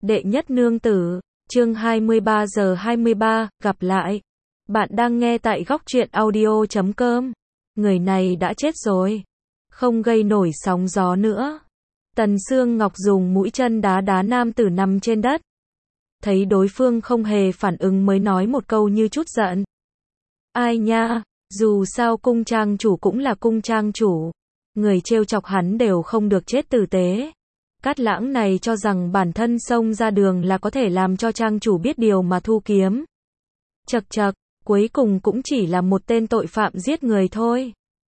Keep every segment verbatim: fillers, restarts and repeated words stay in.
Đệ nhất nương tử, chương hai mươi ba giờ hai mươi ba, gặp lại. Bạn đang nghe tại góc truyện audio chấm com. Người này đã chết rồi. Không gây nổi sóng gió nữa. Tần Sương Ngọc dùng mũi chân đá đá nam tử nằm trên đất. Thấy đối phương không hề phản ứng mới nói một câu như chút giận. Ai nha, dù sao cung trang chủ cũng là cung trang chủ. Người trêu chọc hắn đều không được chết tử tế. Cát Lãng này cho rằng bản thân xông ra đường là có thể làm cho trang chủ biết điều mà thu kiếm. Chậc chậc, cuối cùng cũng chỉ là một tên tội phạm giết người thôi.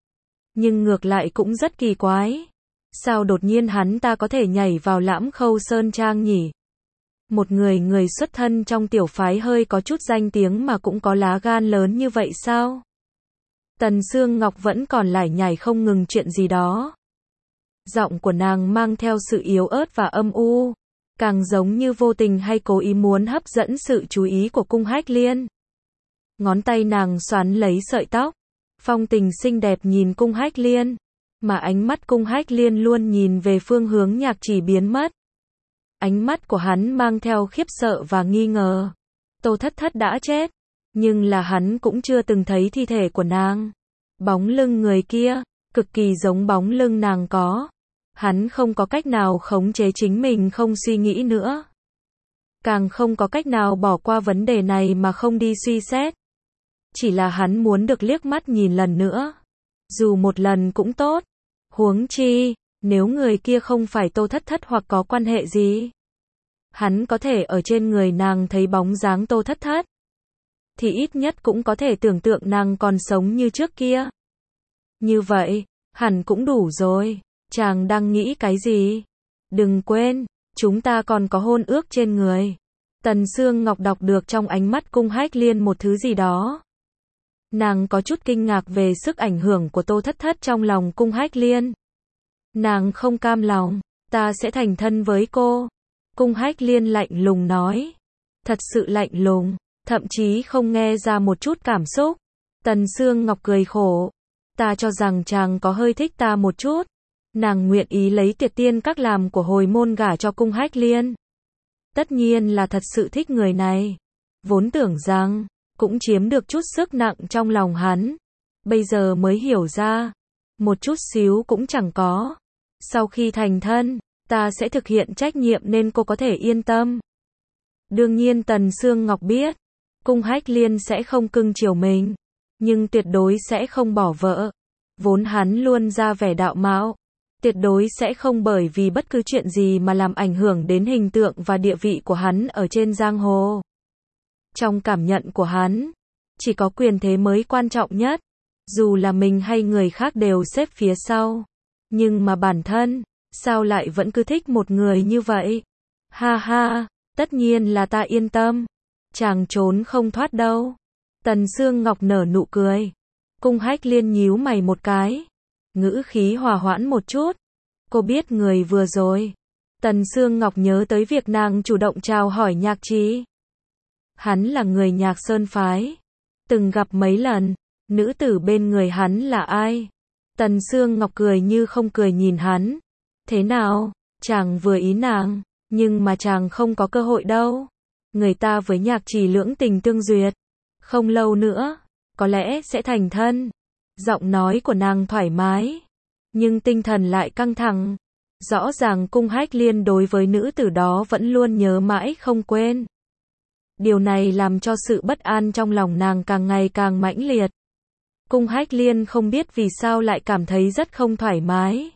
Nhưng ngược lại cũng rất kỳ quái. Sao đột nhiên hắn ta có thể nhảy vào Lãm Khâu Sơn Trang nhỉ? Một người người xuất thân trong tiểu phái hơi có chút danh tiếng mà cũng có lá gan lớn như vậy sao? Tần Sương Ngọc vẫn còn lải nhải không ngừng chuyện gì đó. Giọng của nàng mang theo sự yếu ớt và âm u, càng giống như vô tình hay cố ý muốn hấp dẫn sự chú ý của Cung Hách Liên. Ngón tay nàng xoắn lấy sợi tóc, phong tình xinh đẹp nhìn Cung Hách Liên, mà ánh mắt Cung Hách Liên luôn nhìn về phương hướng Nhạc Chỉ biến mất. Ánh mắt của hắn mang theo khiếp sợ và nghi ngờ. Tô Thất Thất đã chết, nhưng là hắn cũng chưa từng thấy thi thể của nàng. Bóng lưng người kia, cực kỳ giống bóng lưng nàng có. Hắn không có cách nào khống chế chính mình không suy nghĩ nữa. Càng không có cách nào bỏ qua vấn đề này mà không đi suy xét. Chỉ là hắn muốn được liếc mắt nhìn lần nữa. Dù một lần cũng tốt. Huống chi, nếu người kia không phải Tô Thất Thất hoặc có quan hệ gì. Hắn có thể ở trên người nàng thấy bóng dáng Tô Thất Thất. Thì ít nhất cũng có thể tưởng tượng nàng còn sống như trước kia. Như vậy, hẳn cũng đủ rồi. Chàng đang nghĩ cái gì? Đừng quên, chúng ta còn có hôn ước trên người. Tần Sương Ngọc đọc được trong ánh mắt Cung Hách Liên một thứ gì đó. Nàng có chút kinh ngạc về sức ảnh hưởng của Tô Thất Thất trong lòng Cung Hách Liên. Nàng không cam lòng, ta sẽ thành thân với cô. Cung Hách Liên lạnh lùng nói. Thật sự lạnh lùng, thậm chí không nghe ra một chút cảm xúc. Tần Sương Ngọc cười khổ. Ta cho rằng chàng có hơi thích ta một chút. Nàng nguyện ý lấy Tiệt Tiên Các làm của hồi môn gả cho Cung Hách Liên. Tất nhiên là thật sự thích người này. Vốn tưởng rằng, cũng chiếm được chút sức nặng trong lòng hắn. Bây giờ mới hiểu ra, một chút xíu cũng chẳng có. Sau khi thành thân, ta sẽ thực hiện trách nhiệm nên cô có thể yên tâm. Đương nhiên Tần Sương Ngọc biết, Cung Hách Liên sẽ không cưng chiều mình, nhưng tuyệt đối sẽ không bỏ vợ. Vốn hắn luôn ra vẻ đạo mạo, tuyệt đối sẽ không bởi vì bất cứ chuyện gì mà làm ảnh hưởng đến hình tượng và địa vị của hắn ở trên giang hồ. Trong cảm nhận của hắn, chỉ có quyền thế mới quan trọng nhất, dù là mình hay người khác đều xếp phía sau. Nhưng mà bản thân, sao lại vẫn cứ thích một người như vậy? Ha ha, tất nhiên là ta yên tâm. Chàng trốn không thoát đâu. Tần Sương Ngọc nở nụ cười. Cung Hách Liên nhíu mày một cái. Ngữ khí hòa hoãn một chút. Cô biết người vừa rồi. Tần Sương Ngọc nhớ tới việc nàng chủ động chào hỏi Nhạc Chỉ. Hắn là người Nhạc Sơn phái. Từng gặp mấy lần. Nữ tử bên người hắn là ai? Tần Sương Ngọc cười như không cười nhìn hắn. Thế nào? Chàng vừa ý nàng. Nhưng mà chàng không có cơ hội đâu. Người ta với Nhạc Chỉ lưỡng tình tương duyệt. Không lâu nữa, có lẽ sẽ thành thân. Giọng nói của nàng thoải mái, nhưng tinh thần lại căng thẳng. Rõ ràng Cung Hách Liên đối với nữ tử đó vẫn luôn nhớ mãi không quên. Điều này làm cho sự bất an trong lòng nàng càng ngày càng mãnh liệt. Cung Hách Liên không biết vì sao lại cảm thấy rất không thoải mái.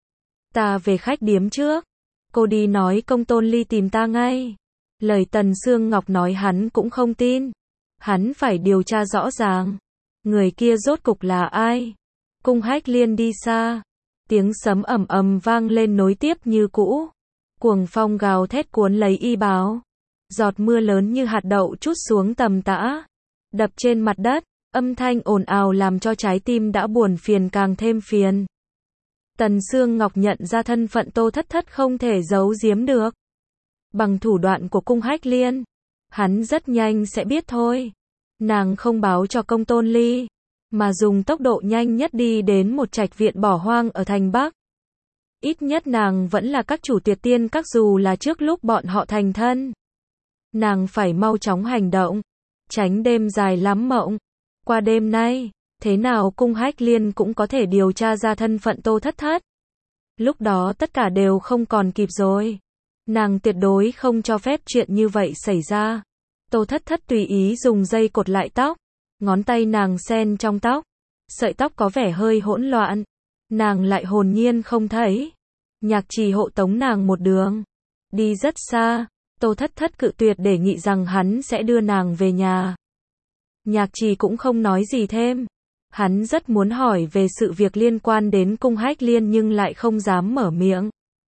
Ta về khách điếm trước. Cô đi nói Công Tôn Ly tìm ta ngay. Lời Tần Sương Ngọc nói hắn cũng không tin. Hắn phải điều tra rõ ràng. Người kia rốt cục là ai? Cung Hách Liên đi xa. Tiếng sấm ầm ầm vang lên nối tiếp như cũ. Cuồng phong gào thét cuốn lấy y bào. Giọt mưa lớn như hạt đậu trút xuống tầm tã. Đập trên mặt đất. Âm thanh ồn ào làm cho trái tim đã buồn phiền càng thêm phiền. Tần Sương Ngọc nhận ra thân phận Tô Thất Thất không thể giấu giếm được. Bằng thủ đoạn của Cung Hách Liên, hắn rất nhanh sẽ biết thôi. Nàng không báo cho Công Tôn Ly, mà dùng tốc độ nhanh nhất đi đến một trạch viện bỏ hoang ở thành Bắc. Ít nhất nàng vẫn là các chủ tuyệt tiên các dù là trước lúc bọn họ thành thân. Nàng phải mau chóng hành động, tránh đêm dài lắm mộng. Qua đêm nay, thế nào Cung Hách Liên cũng có thể điều tra ra thân phận Tô Thất Thất. Lúc đó tất cả đều không còn kịp rồi. Nàng tuyệt đối không cho phép chuyện như vậy xảy ra. Tô Thất Thất tùy ý dùng dây cột lại tóc, ngón tay nàng xen trong tóc, sợi tóc có vẻ hơi hỗn loạn, nàng lại hồn nhiên không thấy. Nhạc Trì hộ tống nàng một đường, đi rất xa, Tô Thất Thất cự tuyệt đề nghị rằng hắn sẽ đưa nàng về nhà. Nhạc Trì cũng không nói gì thêm, hắn rất muốn hỏi về sự việc liên quan đến Cung Hách Liên nhưng lại không dám mở miệng.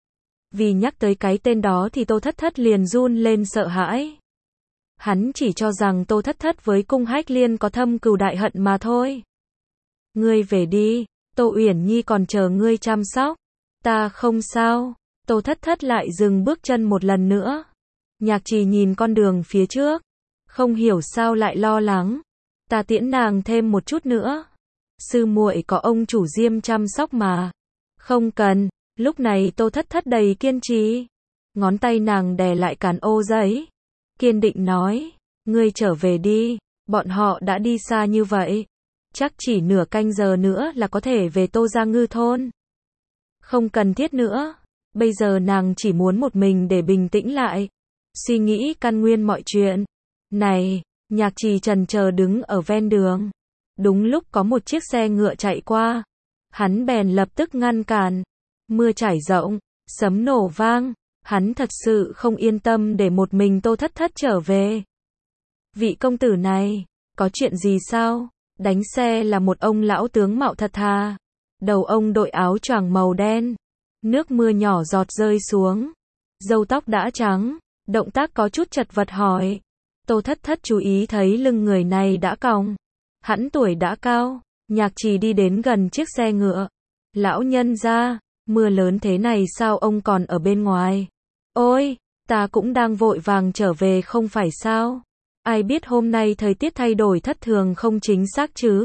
Vì nhắc tới cái tên đó thì Tô Thất Thất liền run lên sợ hãi. Hắn chỉ cho rằng Tô Thất Thất với Cung Hách Liên có thâm cừu đại hận mà thôi. Ngươi về đi, Tô Uyển Nhi còn chờ ngươi chăm sóc. Ta không sao. Tô Thất Thất lại dừng bước chân một lần nữa. Nhạc Trì nhìn con đường phía trước, không hiểu sao lại lo lắng. Ta tiễn nàng thêm một chút nữa. Sư muội có ông chủ Diêm chăm sóc mà. Không cần. Lúc này Tô Thất Thất đầy kiên trì. Ngón tay nàng đè lại cán ô giấy, kiên định nói, ngươi trở về đi, bọn họ đã đi xa như vậy. Chắc chỉ nửa canh giờ nữa là có thể về Tô Gia Ngư thôn. Không cần thiết nữa. Bây giờ nàng chỉ muốn một mình để bình tĩnh lại, suy nghĩ căn nguyên mọi chuyện. Này, Nhạc Trì chần chờ đứng ở ven đường. Đúng lúc có một chiếc xe ngựa chạy qua. Hắn bèn lập tức ngăn cản. Mưa chảy rộng, sấm nổ vang. Hắn thật sự không yên tâm để một mình Tô Thất Thất trở về. Vị công tử này, có chuyện gì sao? Đánh xe là một ông lão tướng mạo thật thà. Đầu ông đội áo choàng màu đen. Nước mưa nhỏ giọt rơi xuống. Râu tóc đã trắng, động tác có chút chật vật hỏi. Tô Thất Thất chú ý thấy lưng người này đã còng. Hẳn tuổi đã cao. Nhạc Trì đi đến gần chiếc xe ngựa. Lão nhân gia, mưa lớn thế này sao ông còn ở bên ngoài? Ôi, ta cũng đang vội vàng trở về không phải sao? Ai biết hôm nay thời tiết thay đổi thất thường không chính xác chứ?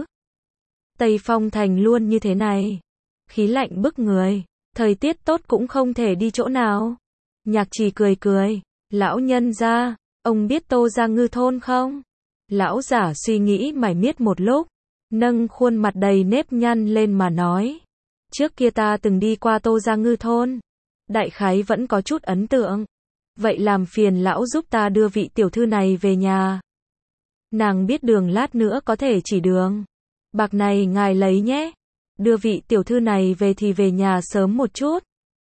Tây Phong Thành luôn như thế này. Khí lạnh bức người, thời tiết tốt cũng không thể đi chỗ nào. Nhạc Trì cười cười, lão nhân gia, ông biết Tô Gia Ngư thôn không? Lão giả suy nghĩ mải miết một lúc, nâng khuôn mặt đầy nếp nhăn lên mà nói. Trước kia ta từng đi qua Tô Gia Ngư thôn, đại khái vẫn có chút ấn tượng. Vậy làm phiền lão giúp ta đưa vị tiểu thư này về nhà. Nàng biết đường lát nữa có thể chỉ đường. Bạc này ngài lấy nhé. Đưa vị tiểu thư này về thì về nhà sớm một chút.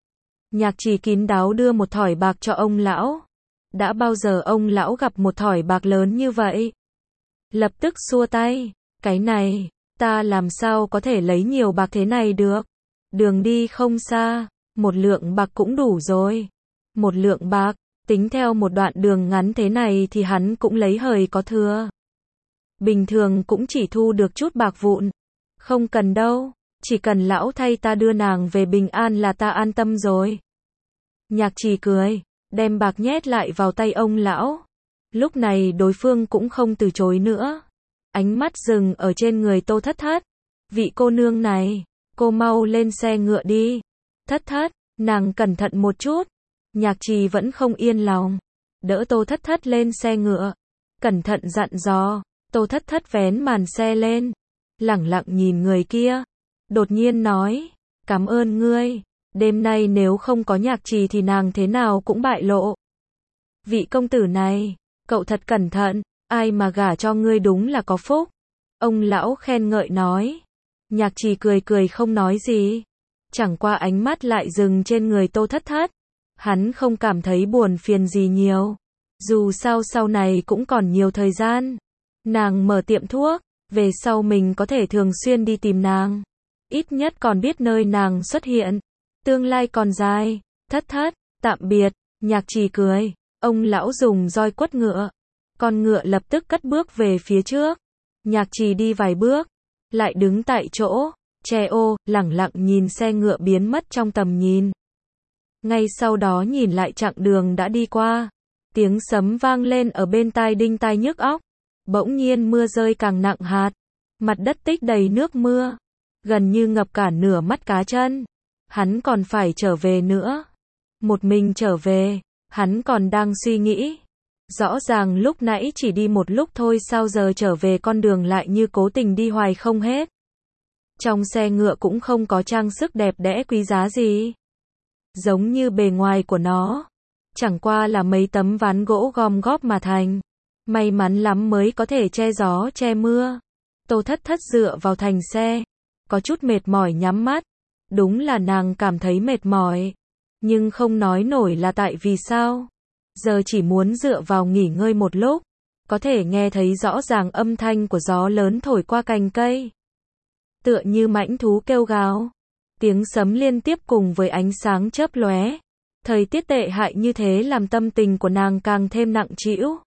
Nhạc Trì kín đáo đưa một thỏi bạc cho ông lão. Đã bao giờ ông lão gặp một thỏi bạc lớn như vậy? Lập tức xua tay. Cái này, ta làm sao có thể lấy nhiều bạc thế này được? Đường đi không xa, một lượng bạc cũng đủ rồi. Một lượng bạc, tính theo một đoạn đường ngắn thế này thì hắn cũng lấy hời có thừa. Bình thường cũng chỉ thu được chút bạc vụn. Không cần đâu, chỉ cần lão thay ta đưa nàng về bình an là ta an tâm rồi. Nhạc Trì cười, đem bạc nhét lại vào tay ông lão. Lúc này đối phương cũng không từ chối nữa. Ánh mắt dừng ở trên người Tô Thất Thất. Vị cô nương này, cô mau lên xe ngựa đi. Thất Thất, nàng cẩn thận một chút. Nhạc Trì vẫn không yên lòng. Đỡ Tô Thất Thất lên xe ngựa. Cẩn thận dặn dò. Tô Thất Thất vén màn xe lên. Lẳng lặng nhìn người kia. Đột nhiên nói. Cảm ơn ngươi. Đêm nay nếu không có Nhạc Trì thì nàng thế nào cũng bại lộ. Vị công tử này, cậu thật cẩn thận. Ai mà gả cho ngươi đúng là có phúc. Ông lão khen ngợi nói. Nhạc Trì cười cười không nói gì. Chẳng qua ánh mắt lại dừng trên người Tô Thất Thất. Hắn không cảm thấy buồn phiền gì nhiều. Dù sao sau này cũng còn nhiều thời gian. Nàng mở tiệm thuốc, về sau mình có thể thường xuyên đi tìm nàng. Ít nhất còn biết nơi nàng xuất hiện. Tương lai còn dài. Thất Thất, tạm biệt. Nhạc Trì cười. Ông lão dùng roi quất ngựa. Con ngựa lập tức cất bước về phía trước. Nhạc Trì đi vài bước, lại đứng tại chỗ, che ô, lẳng lặng nhìn xe ngựa biến mất trong tầm nhìn. Ngay sau đó nhìn lại chặng đường đã đi qua. Tiếng sấm vang lên ở bên tai đinh tai nhức óc. Bỗng nhiên mưa rơi càng nặng hạt. Mặt đất tích đầy nước mưa. Gần như ngập cả nửa mắt cá chân. hắn còn phải trở về nữa. Một mình trở về, hắn còn đang suy nghĩ. Rõ ràng lúc nãy chỉ đi một lúc thôi, sao giờ trở về con đường lại như cố tình đi hoài không hết. Trong xe ngựa cũng không có trang sức đẹp đẽ quý giá gì. Giống như bề ngoài của nó, chẳng qua là mấy tấm ván gỗ gom góp mà thành. May mắn lắm mới có thể che gió che mưa. Tô Thất Thất dựa vào thành xe, có chút mệt mỏi nhắm mắt. Đúng là nàng cảm thấy mệt mỏi, nhưng không nói nổi là tại vì sao. Giờ chỉ muốn dựa vào nghỉ ngơi một lúc, có thể nghe thấy rõ ràng âm thanh của gió lớn thổi qua cành cây. Tựa như mãnh thú kêu gào, tiếng sấm liên tiếp cùng với ánh sáng chớp lóe. Thời tiết tệ hại như thế làm tâm tình của nàng càng thêm nặng trĩu.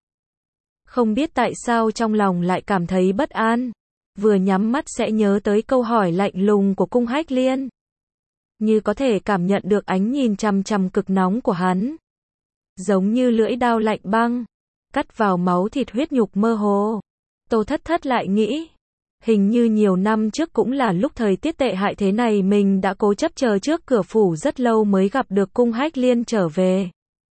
Không biết tại sao trong lòng lại cảm thấy bất an. Vừa nhắm mắt sẽ nhớ tới câu hỏi lạnh lùng của Cung Hách Liên. Như có thể cảm nhận được ánh nhìn chằm chằm cực nóng của hắn. Giống như lưỡi dao lạnh băng, cắt vào máu thịt huyết nhục mơ hồ. Tô Thất Thất lại nghĩ, hình như nhiều năm trước cũng là lúc thời tiết tệ hại thế này mình đã cố chấp chờ trước cửa phủ rất lâu mới gặp được Cung Hách Liên trở về.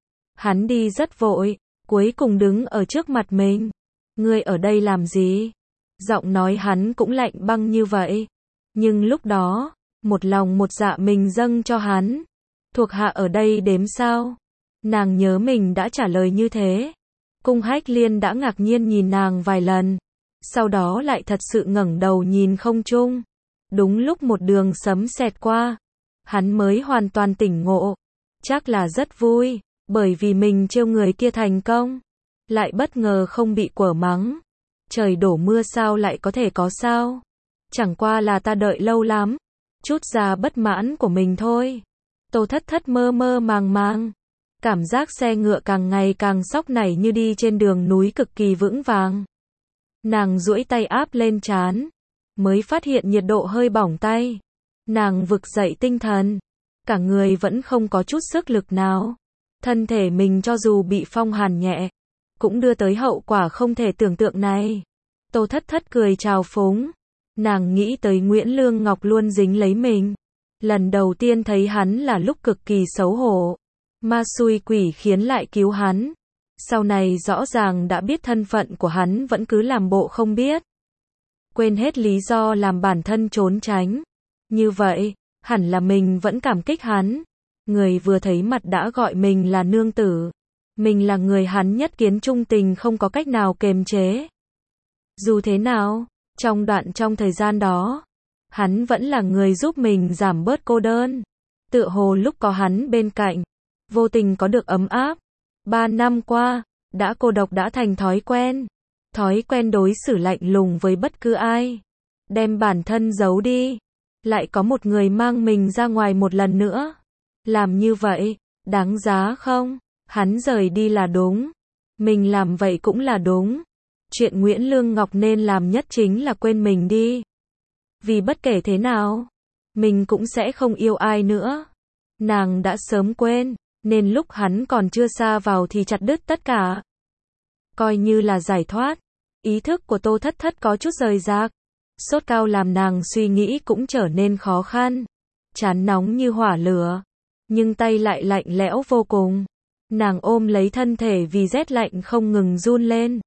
Hắn đi rất vội, cuối cùng đứng ở trước mặt mình. Ngươi ở đây làm gì? Giọng nói hắn cũng lạnh băng như vậy. Nhưng lúc đó, một lòng một dạ mình dâng cho hắn. Thuộc hạ ở đây đếm sao? Nàng nhớ mình đã trả lời như thế. Cung Hách Liên đã ngạc nhiên nhìn nàng vài lần. Sau đó lại thật sự ngẩng đầu nhìn không trung. Đúng lúc một đường sấm xẹt qua, hắn mới hoàn toàn tỉnh ngộ. Chắc là rất vui, bởi vì mình trêu người kia thành công. Lại bất ngờ không bị quở mắng. Trời đổ mưa sao lại có thể có sao? Chẳng qua là ta đợi lâu lắm. Chút ra bất mãn của mình thôi. Tô Thất Thất mơ mơ màng màng. Cảm giác xe ngựa càng ngày càng sóc nảy như đi trên đường núi cực kỳ vững vàng. Nàng duỗi tay áp lên trán, mới phát hiện nhiệt độ hơi bỏng tay. Nàng vực dậy tinh thần, cả người vẫn không có chút sức lực nào. Thân thể mình cho dù bị phong hàn nhẹ, cũng đưa tới hậu quả không thể tưởng tượng này. Tô Thất Thất cười trào phúng. Nàng nghĩ tới Nguyễn Lương Ngọc luôn dính lấy mình. Lần đầu tiên thấy hắn là lúc cực kỳ xấu hổ. Ma xui quỷ khiến lại cứu hắn. Sau này rõ ràng đã biết thân phận của hắn vẫn cứ làm bộ không biết. Quên hết lý do làm bản thân trốn tránh. Như vậy, hẳn là mình vẫn cảm kích hắn. Người vừa thấy mặt đã gọi mình là nương tử. Mình là người hắn nhất kiến trung tình không có cách nào kềm chế. Dù thế nào, trong đoạn trong thời gian đó, hắn vẫn là người giúp mình giảm bớt cô đơn. Tựa hồ lúc có hắn bên cạnh, vô tình có được ấm áp. Ba năm qua, đã cô độc đã thành thói quen. Thói quen đối xử lạnh lùng với bất cứ ai. Đem bản thân giấu đi. Lại có một người mang mình ra ngoài một lần nữa. Làm như vậy, đáng giá không? Hắn rời đi là đúng. Mình làm vậy cũng là đúng. Chuyện Nguyễn Lương Ngọc nên làm nhất chính là quên mình đi. Vì bất kể thế nào, mình cũng sẽ không yêu ai nữa. Nàng đã sớm quên, nên lúc hắn còn chưa sa vào thì chặt đứt tất cả. Coi như là giải thoát. Ý thức của Tô Thất Thất có chút rời rạc. Sốt cao làm nàng suy nghĩ cũng trở nên khó khăn. Trán nóng như hỏa lửa, nhưng tay lại lạnh lẽo vô cùng. Nàng ôm lấy thân thể vì rét lạnh không ngừng run lên.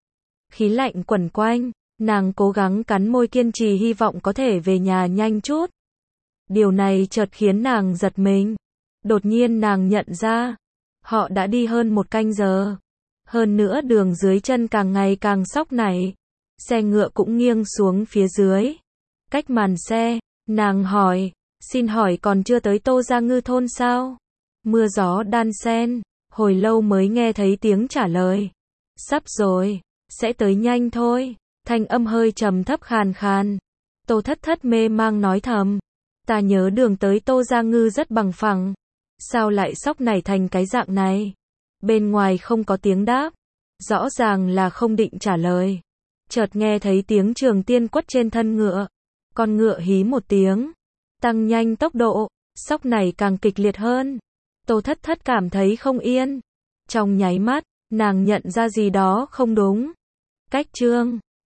Khí lạnh quẩn quanh, nàng cố gắng cắn môi kiên trì hy vọng có thể về nhà nhanh chút. Điều này chợt khiến nàng giật mình. Đột nhiên nàng nhận ra, họ đã đi hơn một canh giờ. Hơn nữa đường dưới chân càng ngày càng sóc nảy. Xe ngựa cũng nghiêng xuống phía dưới. Cách màn xe, nàng hỏi, xin hỏi còn chưa tới Tô Gia Ngư thôn sao? Mưa gió đan xen, hồi lâu mới nghe thấy tiếng trả lời. Sắp rồi, sẽ tới nhanh thôi. Thanh âm hơi trầm thấp khàn khàn. Tô Thất Thất mê mang nói thầm. Ta nhớ đường tới Tô Gia Ngư rất bằng phẳng. Sao lại sóc nảy thành cái dạng này? Bên ngoài không có tiếng đáp. Rõ ràng là không định trả lời. Chợt nghe thấy tiếng Trường Tiên quất trên thân ngựa. Con ngựa hí một tiếng. Tăng nhanh tốc độ. Sóc nảy càng kịch liệt hơn. Tô Thất Thất cảm thấy không yên. Trong nháy mắt, nàng nhận ra gì đó không đúng. Cách chương